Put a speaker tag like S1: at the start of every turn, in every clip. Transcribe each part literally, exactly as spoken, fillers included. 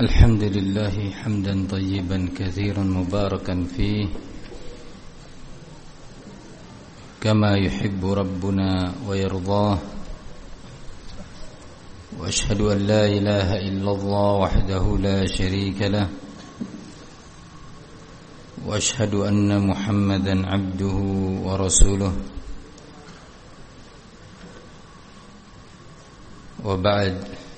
S1: الحمد لله حمدا طيبا كثيرا مباركا فيه كما يحب ربنا ويرضاه، وأشهد أن لا إله إلا الله وحده لا شريك له، وأشهد أن محمدا عبده ورسوله. وبعد،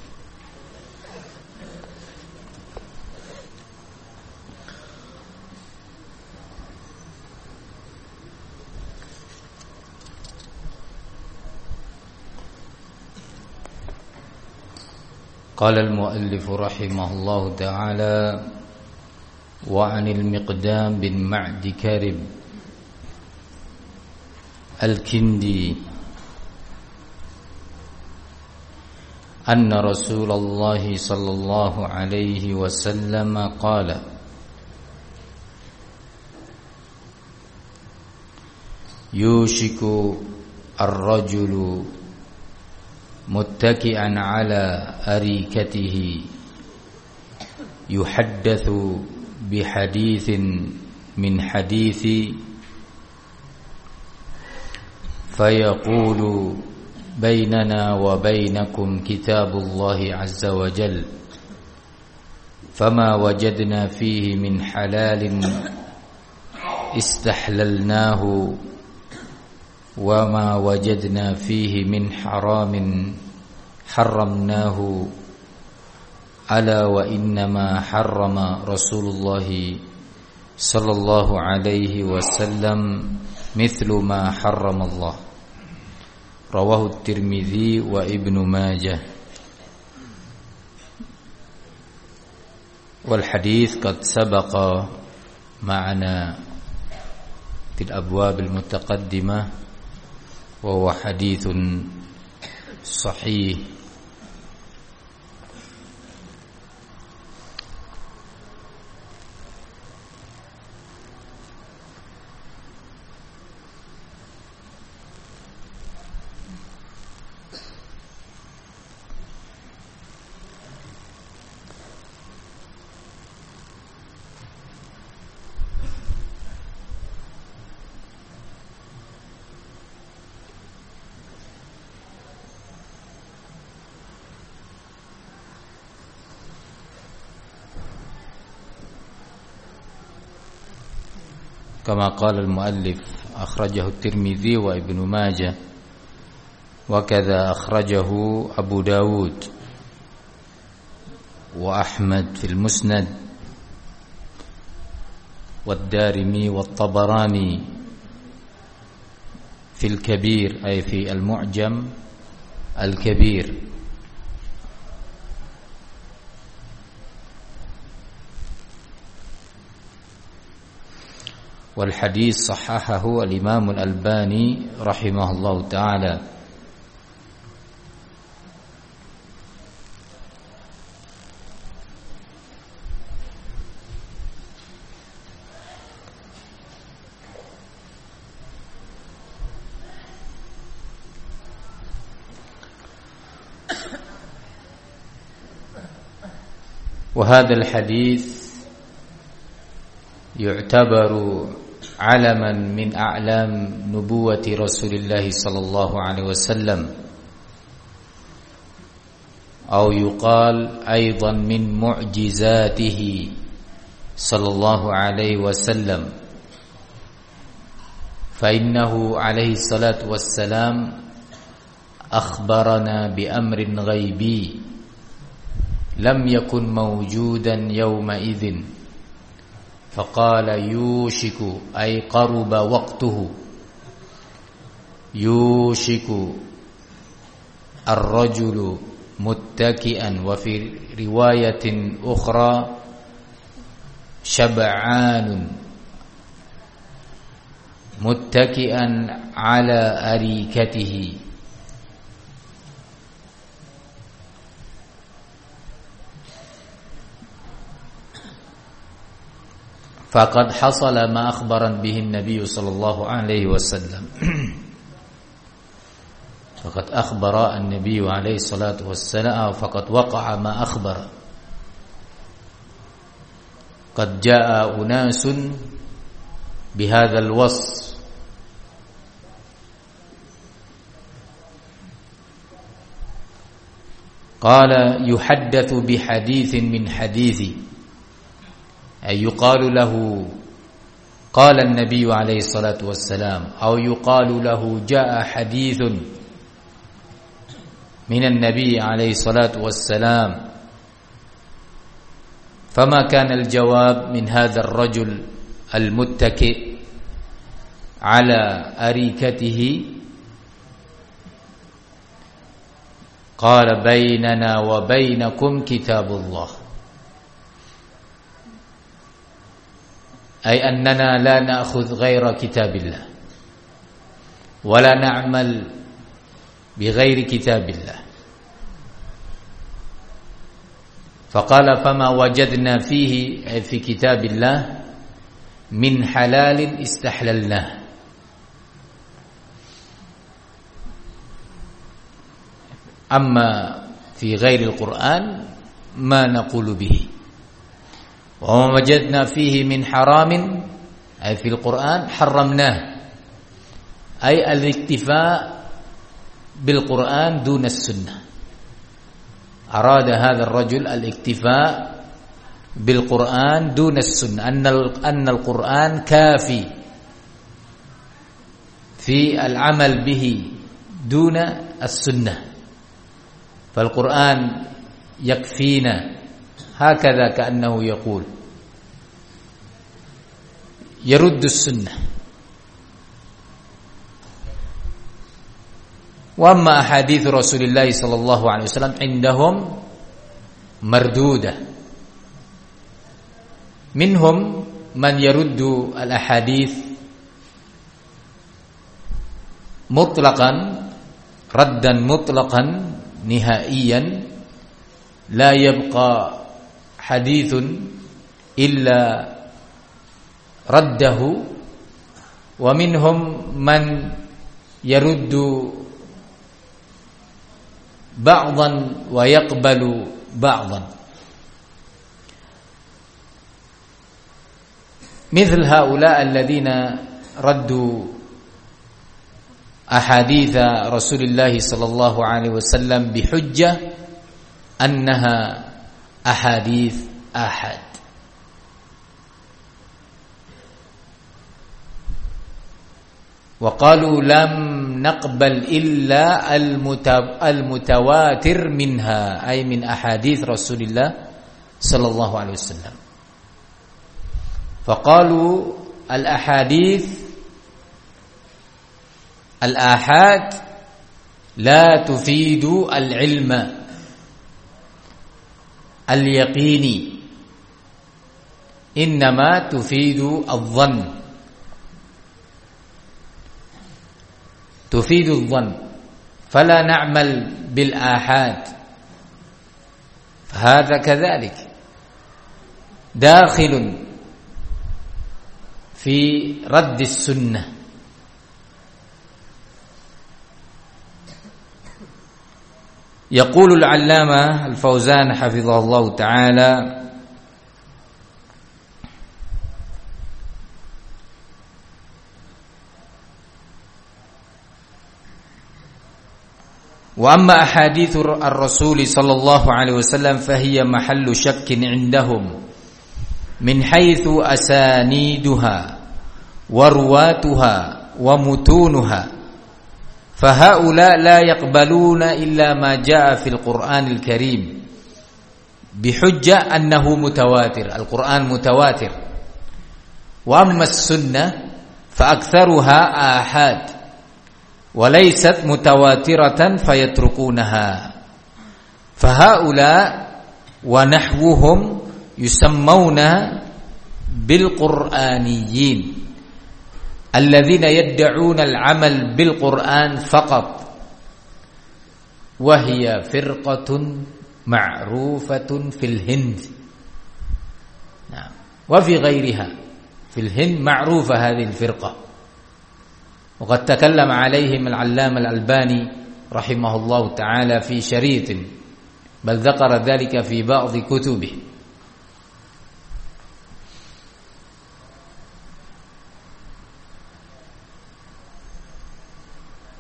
S1: قال المؤلف رحمه الله تعالى: وعن المقدام بن معد كرب الكندي أن رسول الله صلى الله عليه وسلم قال: يوشك الرجل متكئا على أريكته يحدث بحديث من حديثي فيقول: بيننا وبينكم كتاب الله عز وجل، فما وجدنا فيه من حلال استحللناه، وما وجدنا فيه من حرام حرمناه، ألا وإنما حرم رسول الله صلى الله عليه وسلم مثل ما حرم الله. رواه الترمذي وابن ماجه. والحديث قد سبق معنا في الأبواب المتقدمة، وهو حديث صحيح. كما قال المؤلف: أخرجه الترمذي وابن ماجه، وكذا أخرجه أبو داود وأحمد في المسند، والدارمي والطبراني في الكبير، أي في المعجم الكبير. والحديث صححه الإمام الألباني رحمه الله تعالى. وهذا الحديث يعتبر علما من أعلام نبوة رسول الله صلى الله عليه وسلم، أو يقال أيضا من معجزاته صلى الله عليه وسلم، فإنه عليه الصلاة والسلام أخبرنا بأمر غيبي لم يكن موجودا يومئذ، فقال: يوشك، أي قرب وقته، يوشك الرجل متكئا، وفي رواية أخرى شبعان متكئا على أريكته. فقد حصل ما أخبر به النبي صلى الله عليه وسلم. فقد أخبر النبي عليه الصلاة والسلام، فقد وقع ما أخبر. qad jaa unasun bihadzal wasf qala yuhaddatsu bihaditsin min hadithi ay yuqalu lahu qala an-nabiy alaihi salatu wassalam aw yuqalu lahu jaa hadithun min an-nabiy alaihi salatu wassalam fama kana al-jawab min hadha ar-rajul al-muttaki' ala arikatihi qala bainana wa bainakum kitabullah ay annana la na'khudh ghayra kitabillah wa la na'mal bighairi kitabillah faqala fama wajadna fihi ay fi kitabillah min halalin istahlalnah amma fi ghairi al-Qur'an ma naqulu bihi wa ma wajadna fihi min haramin ay fi al-Qur'an harramnah ay al-iktifa bil Qur'an duna as-sunnah arada hadha ar-rajul al-iktifa bil Qur'an duna as-sunnah anna anna al-Qur'an kafi fi al-amal bihi duna as-sunnah فالقرآن يكفينا هكذا كأنه يقول يرد السنة وأما أحاديث رسول الله صلى الله عليه وسلم عندهم مردودة منهم من يرد الأحاديث مطلقا ردا مطلقا نهائيا لا يبقى حديث إلا رده ومنهم من يرد بعضا ويقبل بعضا مثل هؤلاء الذين ردوا أحاديث رسول الله صلى الله عليه وسلم بحجة أنها أحاديث آحاد وقالوا لم نقبل إلا المتواتر منها أي من أحاديث رسول الله صلى الله عليه وسلم فقالوا الأحاديث الآحاد لا تفيد العلم اليقيني إنما تفيد الظن تفيد الظن فلا نعمل بالآحاد فهذا كذلك داخل في رد السنة يقول العلامة الفوزان حفظه الله تعالى وأما أحاديث الرسول صلى الله عليه وسلم فهي محل شك عندهم من حيث أسانيدها ورواتها ومتونها فهؤلاء لا يقبلون إلا ما جاء في القرآن الكريم بحجة أنه متواتر القرآن متواتر وأما السنة فأكثرها آحاد وليست متواترة فيتركونها فهؤلاء ونحوهم يسمون بالقرآنيين الذين يدعون العمل بالقرآن فقط وهي فرقة معروفة في الهند نعم وفي غيرها في الهند معروفة هذه الفرقة وقد تكلم عليهم العلامة الألباني رحمه الله تعالى في شريط بل ذكر ذلك في بعض كتبه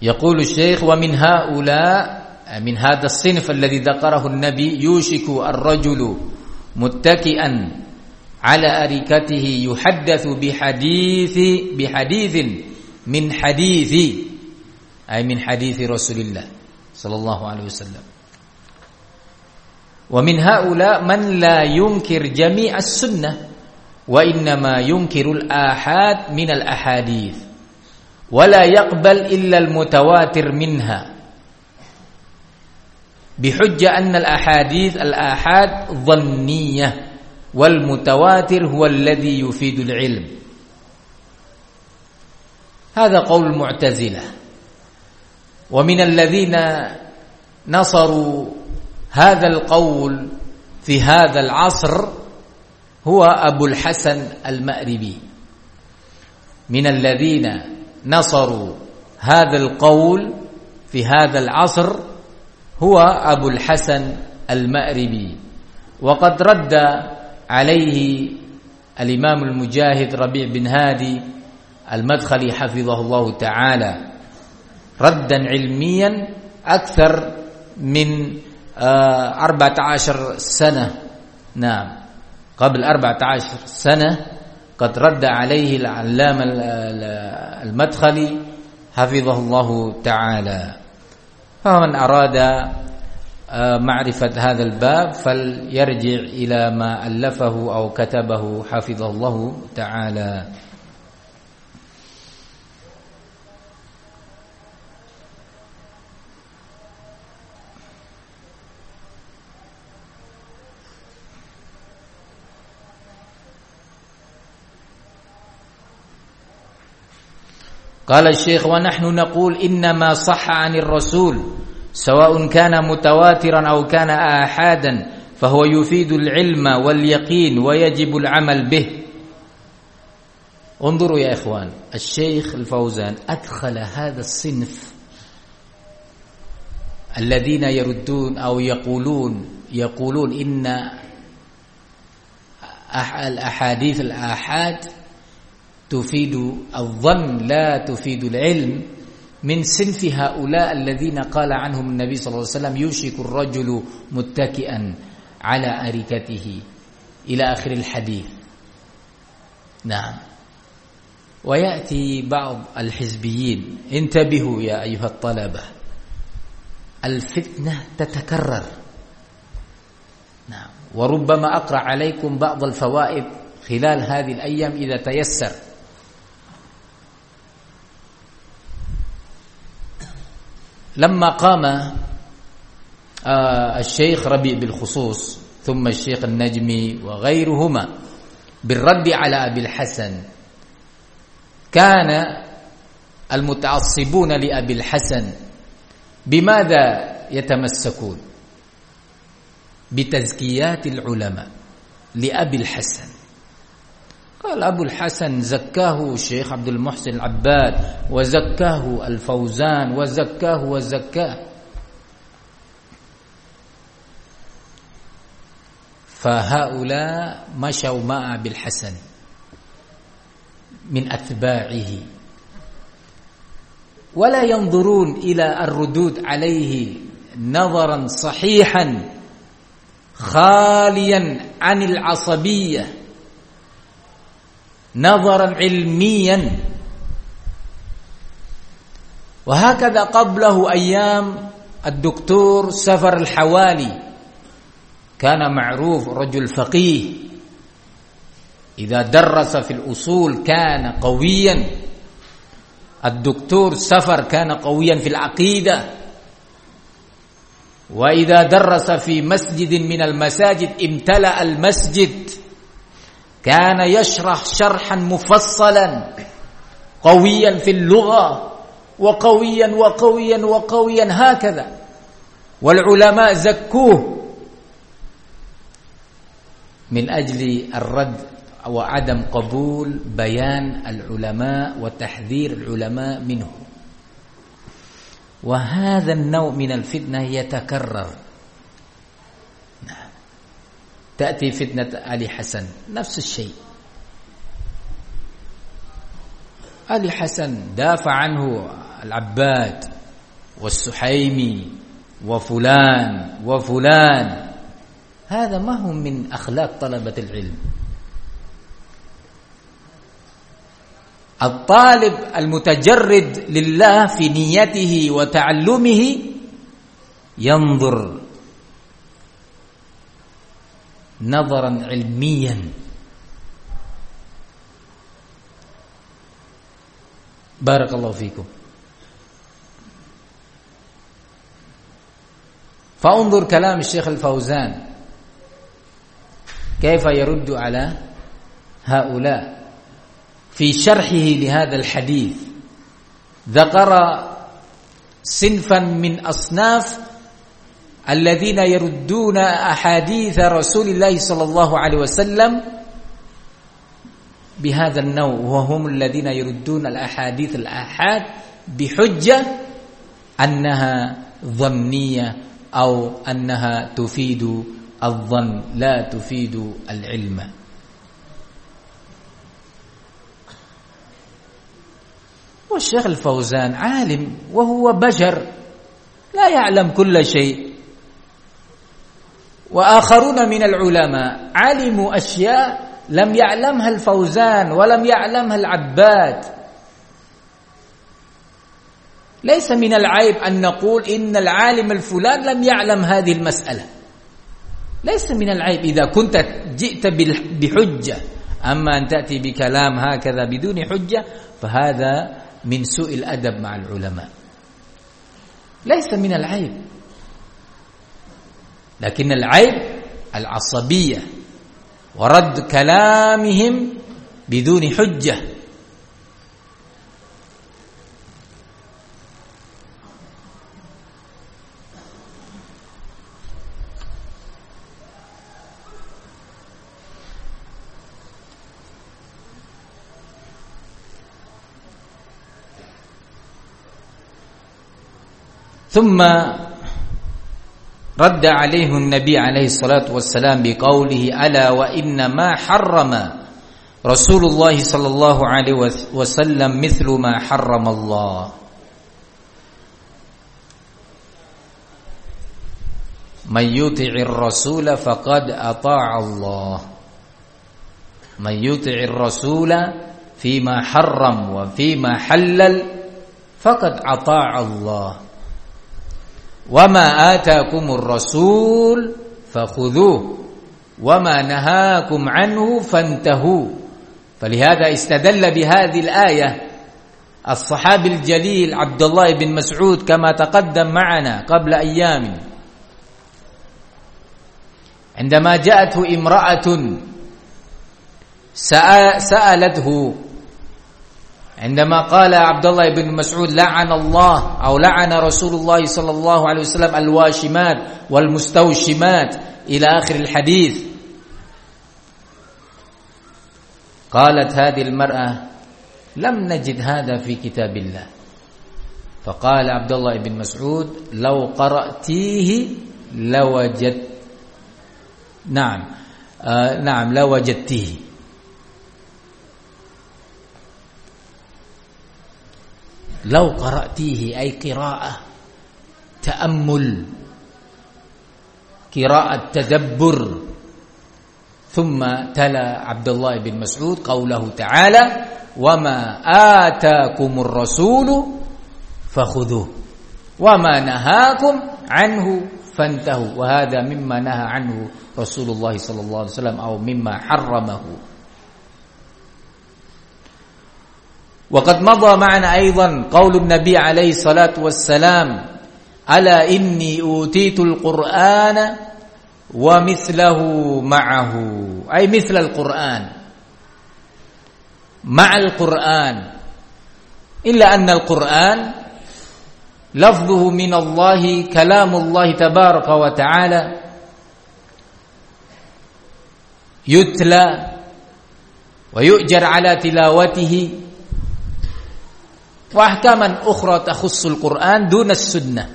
S1: يقول الشيخ: ومن هؤلاء من هذا الصنف الذي ذكره النبي يوشك الرجل متكئا على أريكته يحدث بحديث بحديث من حديث أي من حديث رسول الله صلى الله عليه وسلم. ومن هؤلاء من لا ينكر جميع السنة وإنما ينكر الآحاد من الأحاديث ولا يقبل إلا المتواتر منها بحجة أن الأحاديث الآحاد ظنية والمتواتر هو الذي يفيد العلم. هذا قول المعتزلة. ومن الذين نصروا هذا القول في هذا العصر هو أبو الحسن المأربي. من الذين نصروا هذا القول في هذا العصر هو أبو الحسن المأربي، وقد رد عليه الإمام المجاهد ربيع بن هادي المدخلي حفظه الله تعالى ردا علميا أكثر من أربعة عشر سنة. نعم، قبل أربعة عشر سنة قد رد عليه العلامة المدخلي حفظه الله تعالى. فمن أراد معرفة هذا الباب فليرجع إلى ما ألفه أو كتبه حفظه الله تعالى. قال الشيخ: ونحن نقول إنما صح عن الرسول سواء كان متواترا أو كان آحادا فهو يفيد العلم واليقين ويجب العمل به. انظروا يا إخوان، الشيخ الفوزان أدخل هذا الصنف الذين يردون أو يقولون يقولون إن الأحاديث الآحاد تفيد الظن لا تفيد العلم، من صنف هؤلاء الذين قال عنهم النبي صلى الله عليه وسلم يوشك الرجل متكئا على أريكته إلى آخر الحديث. نعم. ويأتي بعض الحزبيين، انتبهوا يا أيها الطلبة، الفتنة تتكرر. نعم. وربما أقرأ عليكم بعض الفوائد خلال هذه الأيام إذا تيسر. لما قام الشيخ ربيع بالخصوص ثم الشيخ النجمي وغيرهما بالرد على أبي الحسن، كان المتعصبون لأبي الحسن بماذا يتمسكون؟ بتزكيات العلماء لأبي الحسن. قال أبو الحسن زكاه الشيخ عبد المحسن العباد وزكاه الفوزان وزكاه وزكاه. فهؤلاء مشوا مع أبي الحسن من أتباعه ولا ينظرون إلى الردود عليه نظرا صحيحا خاليا عن العصبية، نظرا علميا. وهكذا قبله أيام الدكتور سفر الحوالي، كان معروف رجل فقيه، إذا درس في الأصول كان قويا. الدكتور سفر كان قويا في العقيدة، وإذا درس في مسجد من المساجد امتلأ المسجد، كان يشرح شرحا مفصلا قويا في اللغة وقويا وقويا وقويا هكذا. والعلماء زكوه من أجل الرد وعدم قبول بيان العلماء وتحذير العلماء منه. وهذا النوع من الفتنة يتكرر. نعم. تأتي فتنة علي حسن نفس الشيء. علي حسن دافع عنه العباد والسحيمي وفلان وفلان، هذا ما هو من أخلاق طلبة العلم. الطالب المتجرد لله في نيته وتعلمه ينظر نظرا علميا، بارك الله فيكم. فانظر كلام الشيخ الفوزان كيف يرد على هؤلاء في شرحه لهذا الحديث. ذكر صنفا من أصناف الذين يردون أحاديث رسول الله صلى الله عليه وسلم بهذا النوع، وهم الذين يردون الأحاديث الآحاد بحجة أنها ظنية أو أنها تفيد الظن لا تفيد العلم. والشيخ الفوزان عالم وهو بشر لا يعلم كل شيء، وآخرون من العلماء علموا أشياء لم يعلمها الفوزان ولم يعلمها العباد. ليس من العيب أن نقول إن العالم الفلان لم يعلم هذه المسألة، ليس من العيب إذا كنت جئت بحجة. أما أن تأتي بكلام هكذا بدون حجة فهذا من سوء الأدب مع العلماء، ليس من العيب. لكن العيب العصبية ورد كلامهم بدون حجة. ثم رد عليه النبي عليه الصلاة والسلام بقوله: ألا وإن ما حرم رسول الله صلى الله عليه وسلم مثل ما حرم الله. من يطع الرسول فقد أطاع الله. من يطع الرسول فيما حرم وفيما حلل فقد أطاع الله. وما آتاكم الرسول فخذوه وما نهاكم عنه فانتهوا. فلهذا استدل بهذه الآية الصحابي الجليل عبد الله بن مسعود كما تقدم معنا قبل أيام، عندما جاءته امرأة سألته، عندما قال عبد الله بن مسعود: لعن الله أو لعن رسول الله صلى الله عليه وسلم الواشمات والمستوشمات إلى آخر الحديث. قالت هذه المرأة: لم نجد هذا في كتاب الله. فقال عبد الله بن مسعود: لو قرأتيه لوجد نعم آه نعم لوجدتيه. لو قرأتيه أي قراءة تأمل، قراءة تدبر. ثم تلا عبد الله بن مسعود قوله تعالى: وما آتاكم الرسول فخذوه وما نهاكم عنه فانتهوا. وهذا مما نهى عنه رسول الله صلى الله عليه وسلم أو مما حرمه. وقد مضى معنا أيضا قول النبي عليه الصلاة والسلام: ألا إني أوتيت القرآن ومثله معه، أي مثل القرآن مع القرآن، إلا أن القرآن لفظه من الله كلام الله تبارك وتعالى يتلى ويؤجر على تلاوته، وأحكاما أخرى تخص القرآن دون السنة.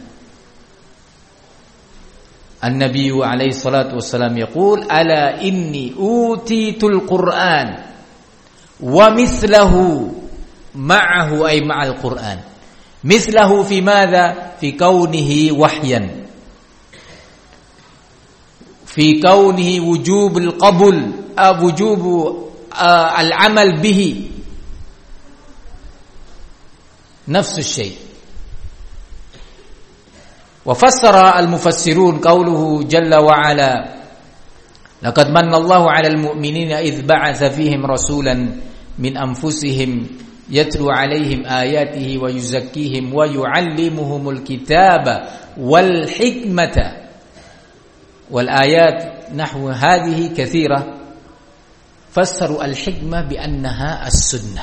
S1: النبي عليه الصلاة والسلام يقول: ألا إني أوتيت القرآن ومثله معه، أي مع القرآن. مثله في ماذا؟ في كونه وحيا، في كونه وجوب القبول، وجوب العمل به، نفس الشيء. وفسر المفسرون قوله جل وعلا: لقد من الله على المؤمنين إذ بعث فيهم رسولا من أنفسهم يتلو عليهم آياته ويزكيهم ويعلمهم الكتاب والحكمة والآيات نحو هذه كثيرة. فسروا الحكمة بأنها السنة،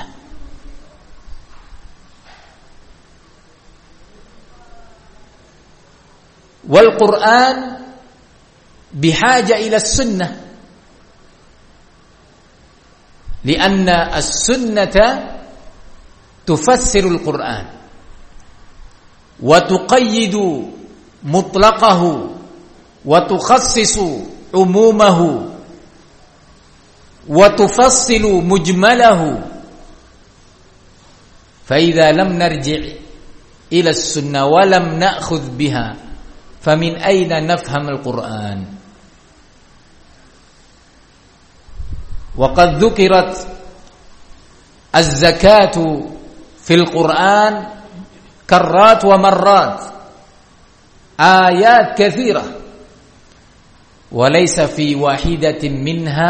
S1: والقرآن بحاجة إلى السنة، لأن السنة تفسر القرآن وتقيد مطلقه وتخصص عمومه وتفصل مجمله. فإذا لم نرجع إلى السنة ولم نأخذ بها فمن أين نفهم القرآن؟ وقد ذكرت الزكاة في القرآن كرات ومرات، آيات كثيرة، وليس في واحدة منها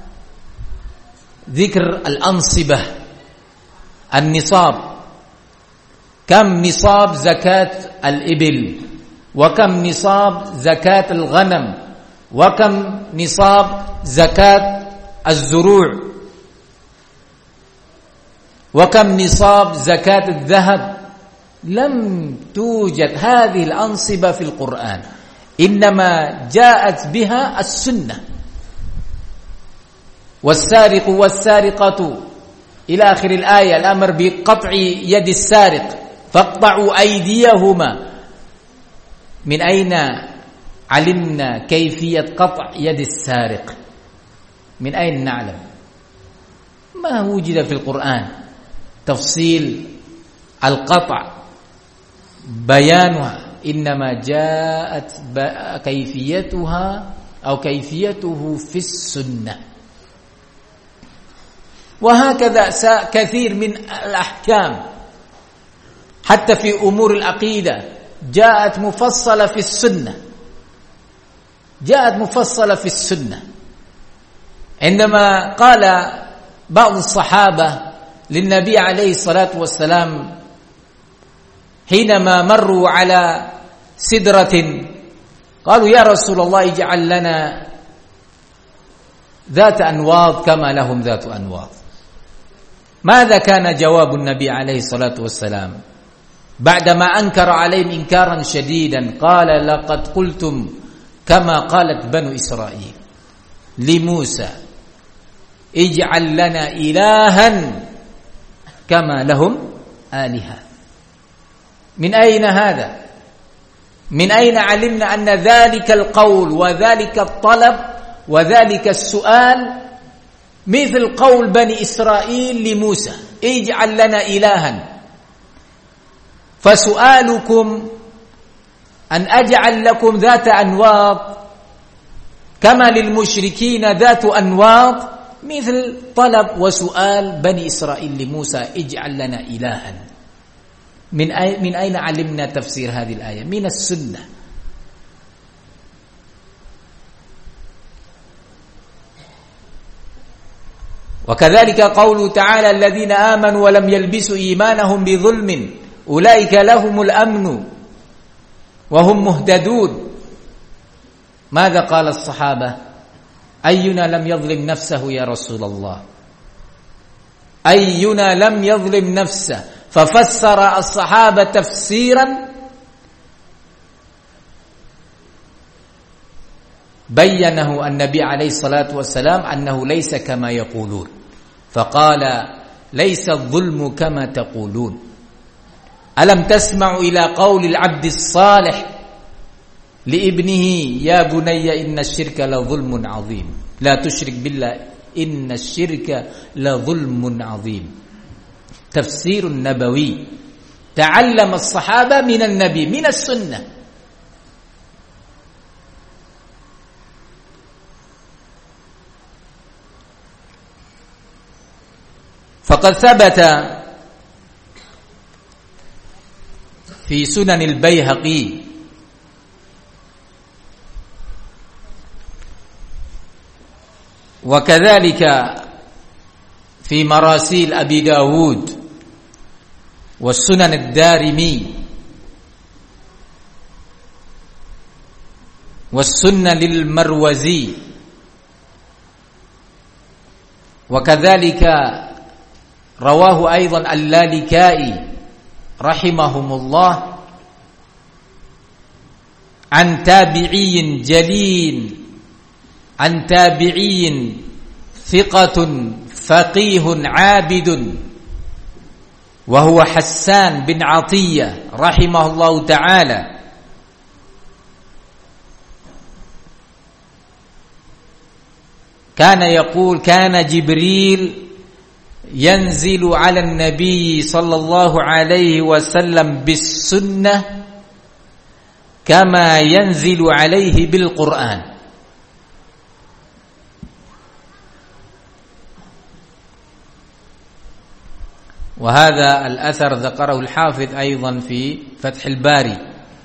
S1: ذكر الأنصبة، النصاب. كم نصاب زكاة الإبل، وكم نصاب زكاة الغنم، وكم نصاب زكاة الزروع، وكم نصاب زكاة الذهب. لم توجد هذه الأنصبة في القرآن، إنما جاءت بها السنة. والسارق والسارقة إلى آخر الآية، الأمر بقطع يد السارق فاقطعوا أيديهما. من أين علمنا كيفية قطع يد السارق؟ من أين نعلم؟ ما وجد في القرآن تفصيل القطع بيانها، إنما جاءت كيفيتها أو كيفيته في السنة. وهكذا كثير من الأحكام، حتى في أمور العقيدة جاءت مفصلة في السنة، جاءت مفصلة في السنة. عندما قال بعض الصحابة للنبي عليه الصلاة والسلام حينما مروا على سدرة، قالوا: يا رسول الله اجعل لنا ذات أنواض كما لهم ذات أنواض. ماذا كان جواب النبي عليه الصلاة والسلام بعدما أنكر عليهم إنكارا شديدا؟ قال: لقد قلتم كما قالت بنو إسرائيل لموسى اجعل لنا إلها كما لهم آلهة. من أين هذا؟ من أين علمنا أن ذلك القول وذلك الطلب وذلك السؤال مثل قول بني إسرائيل لموسى اجعل لنا إلها؟ فسؤالكم أن أجعل لكم ذات أنواط كما للمشركين ذات أنواط، مثل طلب وسؤال بني إسرائيل لموسى اجعل لنا إلها. من أين, من أين علمنا تفسير هذه الآية؟ من السنة. وكذلك قوله تعالى: الذين آمنوا ولم يلبسوا إيمانهم بظلم أولئك لهم الأمن وهم مهتدون. ماذا قال الصحابة؟ أينا لم يظلم نفسه يا رسول الله؟ أينا لم يظلم نفسه؟ ففسر الصحابة تفسيرا بينه النبي عليه الصلاة والسلام أنه ليس كما يقولون، فقال: ليس الظلم كما تقولون. ألم تسمعوا إلى قول العبد الصالح لابنه: يا بني إن الشرك لظلم عظيم، لا تشرك بالله إن الشرك لظلم عظيم. تفسير نبوي، ta'allama as-sahaba minan nabi, minas sunnah. Faqad thabata fi Sunan al-Baihaqi wa kadzalika fi marasil Abi Dawud wa Sunan ad-Darimi wa Sunan al-Marwazi wa kadzalika rawahu aidan al-Lalikai rahimahumullah an tabi'iyyin jalil an tabi'iyyin thiqatun faqihun 'abidun wa huwa Hassan bin Atiyah rahimahullahu ta'ala kana yaqul kana Jibril yanzilu 'ala an-nabiy sallallahu alaihi wasallam bis-sunnah kama yanzilu 'alaihi bil-Qur'an. وهذا الأثر ذكره الحافظ أيضا في فتح الباري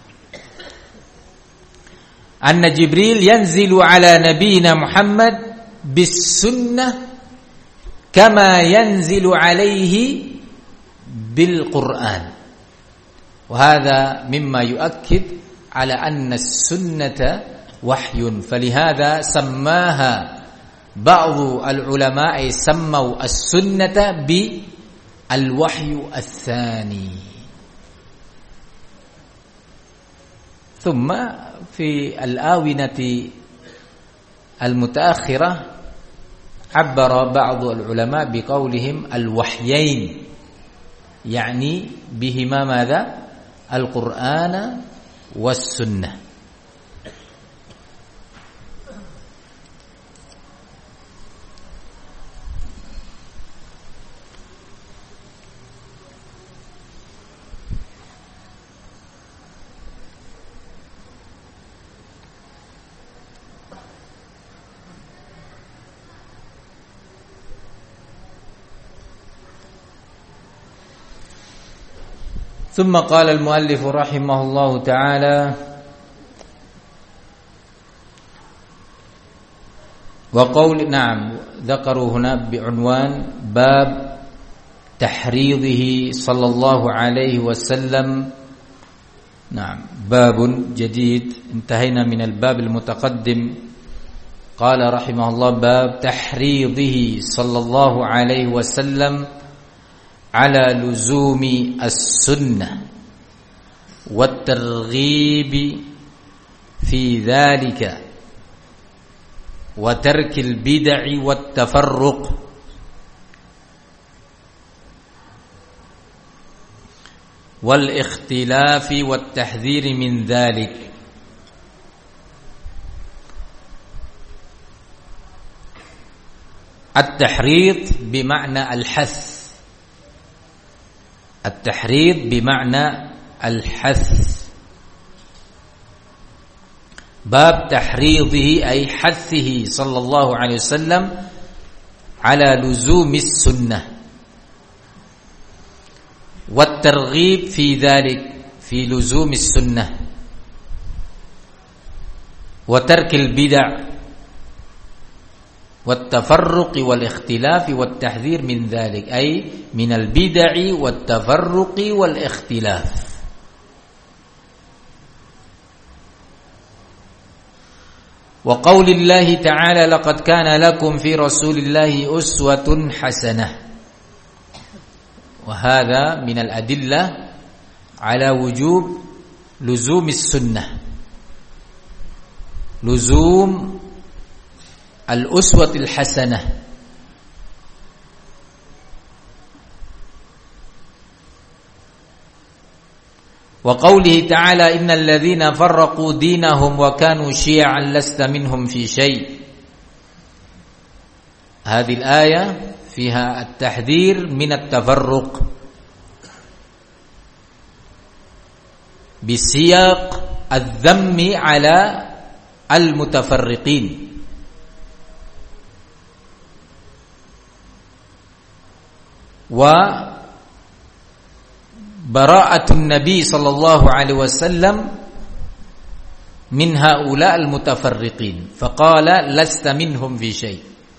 S1: أن جبريل ينزل على نبينا محمد بالسنة كما ينزل عليه بالقرآن وهذا مما يؤكد على أن السنة وحي فلهذا سماها بعض العلماء سموا السنة ب الوحي الثاني. ثم في الآونة المتأخرة عبر بعض العلماء بقولهم الوحيين يعني بهما ماذا؟ القرآن والسنة. ثم قال المؤلف رحمه الله تعالى وقول نعم ذكروا هنا بعنوان باب تحريضه صلى الله عليه وسلم. نعم باب جديد انتهينا من الباب المتقدم. قال رحمه الله باب تحريضه صلى الله عليه وسلم على لزوم السنة والترغيب في ذلك وترك البدع والتفرق والاختلاف والتحذير من ذلك. التحريض بمعنى الحث التحريض بمعنى الحث. باب تحريضه أي حثه صلى الله عليه وسلم على لزوم السنة والترغيب في ذلك في لزوم السنة وترك البدع والتفرق والاختلاف والتحذير من ذلك أي من البدع والتفرق والاختلاف. وقول الله تعالى لقد كان لكم في رسول الله أسوة حسنة وهذا من الأدلة على وجوب لزوم السنة لزوم الأسوة الحسنة. وقوله تعالى إن الذين فرقوا دينهم وكانوا شيعا لست منهم في شيء. هذه الآية فيها التحذير من التفرق bisiyaq adz-dhammi ala al-mutafarriqin. Wa bara'atun Nabi sallallahu alaihi wasallam min haula al-mutafarriqin. Faqala lasta minhum fi syai'.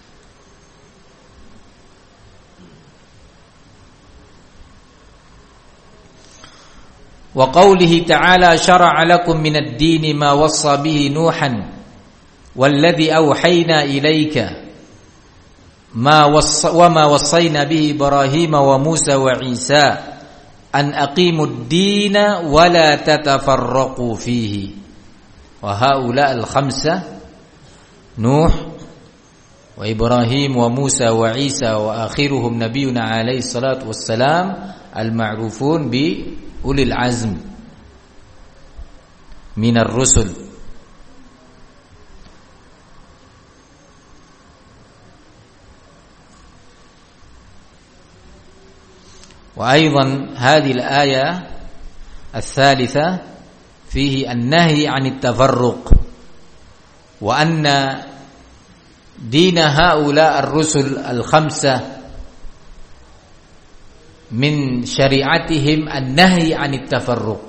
S1: Wa qawlihi ta'ala syara'a lakum minad dini ma wassa bihi Nuhan walladhi awhayna ilayka ma wassa wa ma wassayna bihi Ibrahim wa Musa wa Isa an aqimud dina wa la tatafarraqu fihi. Wa haula al-khamsah Nuh wa Ibrahim wa Musa wa Isa wa akhiruhum nabiyuna alaihi salatu wassalam al-ma'rufun bi ulil azm minar rusul. Wa aidan hadhihi al-ayah الثالثة فيه النهي عن التفرق وأن دين هؤلاء الرسل الخمسة من شريعتهم النهي عن التفرق.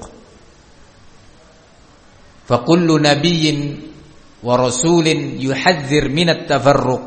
S1: فكل نبي ورسول يحذر من التفرق.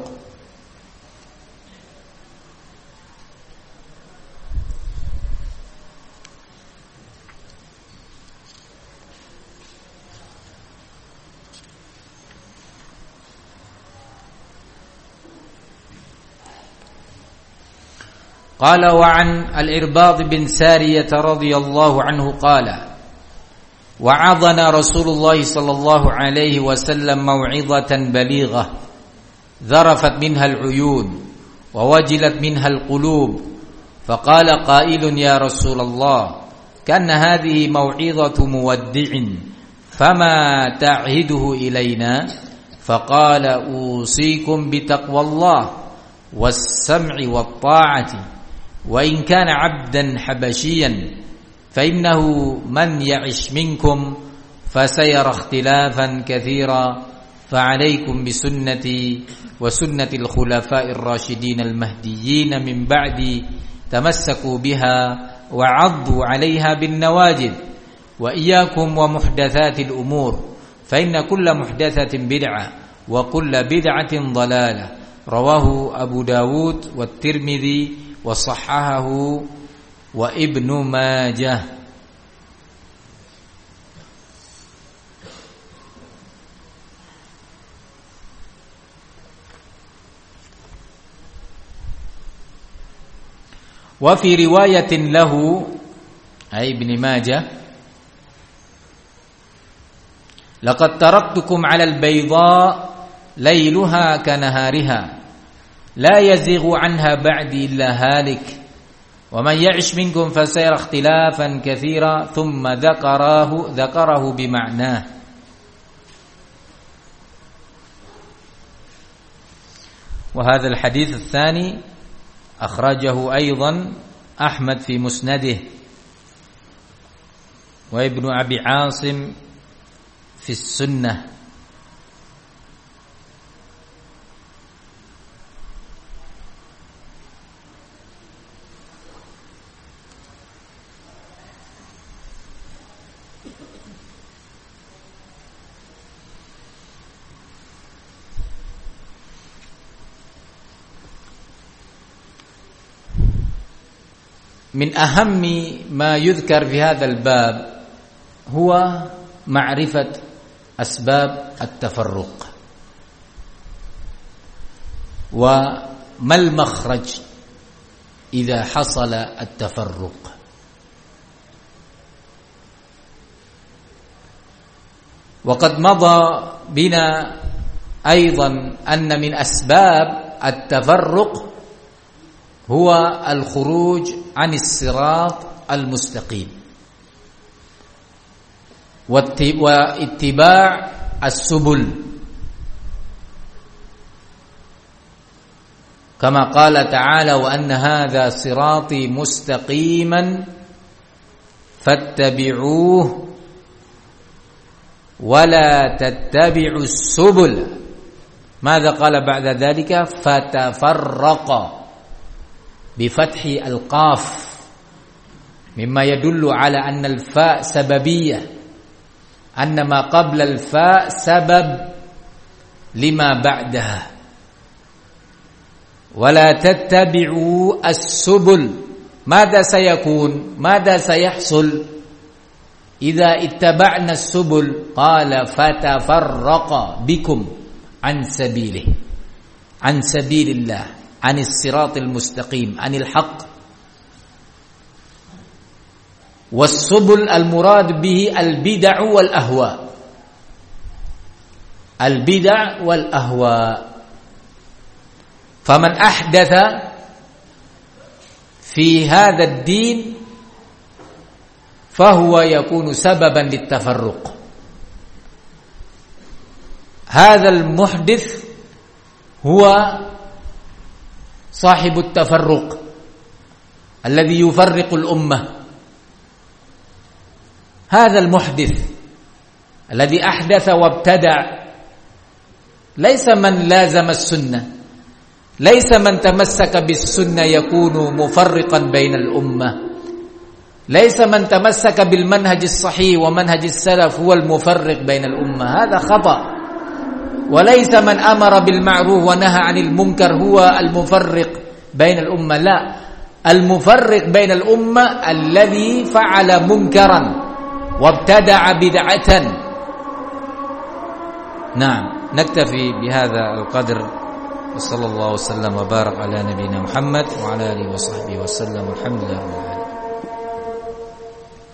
S1: قال وعن الإرباض بن سارية رضي الله عنه قال وعظنا رسول الله صلى الله عليه وسلم موعظة بليغة ذرفت منها العيون ووجلت منها القلوب فقال قائل يا رسول الله كأن هذه موعظة مودع فما تعهده إلينا فقال أوصيكم بتقوى الله والسمع والطاعة وإن كان عبدا حبشيا فإنه من يعش منكم فسيرى اختلافا كثيرا فعليكم بسنتي وسنة الخلفاء الراشدين المهديين من بعدي تمسكوا بها وعضوا عليها بالنواجذ وإياكم ومحدثات الأمور فإن كل محدثة بدعة وكل بدعة ضلالة. رواه أبو داود والترمذي وصححه وابن ماجه. وفي رواية له أي ابن ماجه لقد تركتكم على البيضاء ليلها كنهارها لا يزيغ عنها بعدي إلا هالك ومن يعش منكم فسيرى اختلافا كثيرا ثم ذكره ذكره بمعناه. وهذا الحديث الثاني أخرجه أيضا أحمد في مسنده وابن أبي عاصم في السنة. من أهم ما يذكر في هذا الباب هو معرفة أسباب التفرق وما المخرج إذا حصل التفرق. وقد مضى بنا أيضا أن من أسباب التفرق هو الخروج عن الصراط المستقيم واتباع السبل كما قال تعالى وأن هذا صراطي مستقيما فاتبعوه ولا تتبعوا السبل. ماذا قال بعد ذلك؟ فتفرق بفتح القاف مما يدل على أن الفاء سببية، أن ما قبل الفاء سبب لما بعدها. ولا تتبعوا السبل، ماذا سيكون؟ ماذا سيحصل إذا اتبعنا السبل؟ قال فتفرق بكم عن سبيله، عن سبيل الله، عن الصراط المستقيم، عن الحق. والسبل المراد به البدع والأهواء، البدع والأهواء. فمن أحدث في هذا الدين فهو يكون سببا للتفرق. هذا المحدث هو صاحب التفرق الذي يفرق الأمة. هذا المحدث الذي أحدث وابتدع ليس من لازم السنة، ليس من تمسك بالسنة يكون مفرقا بين الأمة، ليس من تمسك بالمنهج الصحيح ومنهج السلف هو المفرق بين الأمة، هذا خطأ. وليس من أمر بالمعروف ونهى عن المنكر هو المفرق بين الأمة، لا، المفرق بين الأمة الذي فعل منكرا وابتدع بدعة. نعم، نكتفي بهذا القدر، وصلى الله وسلم وبارك على نبينا محمد وعلى آله وصحبه وسلم، والحمد لله.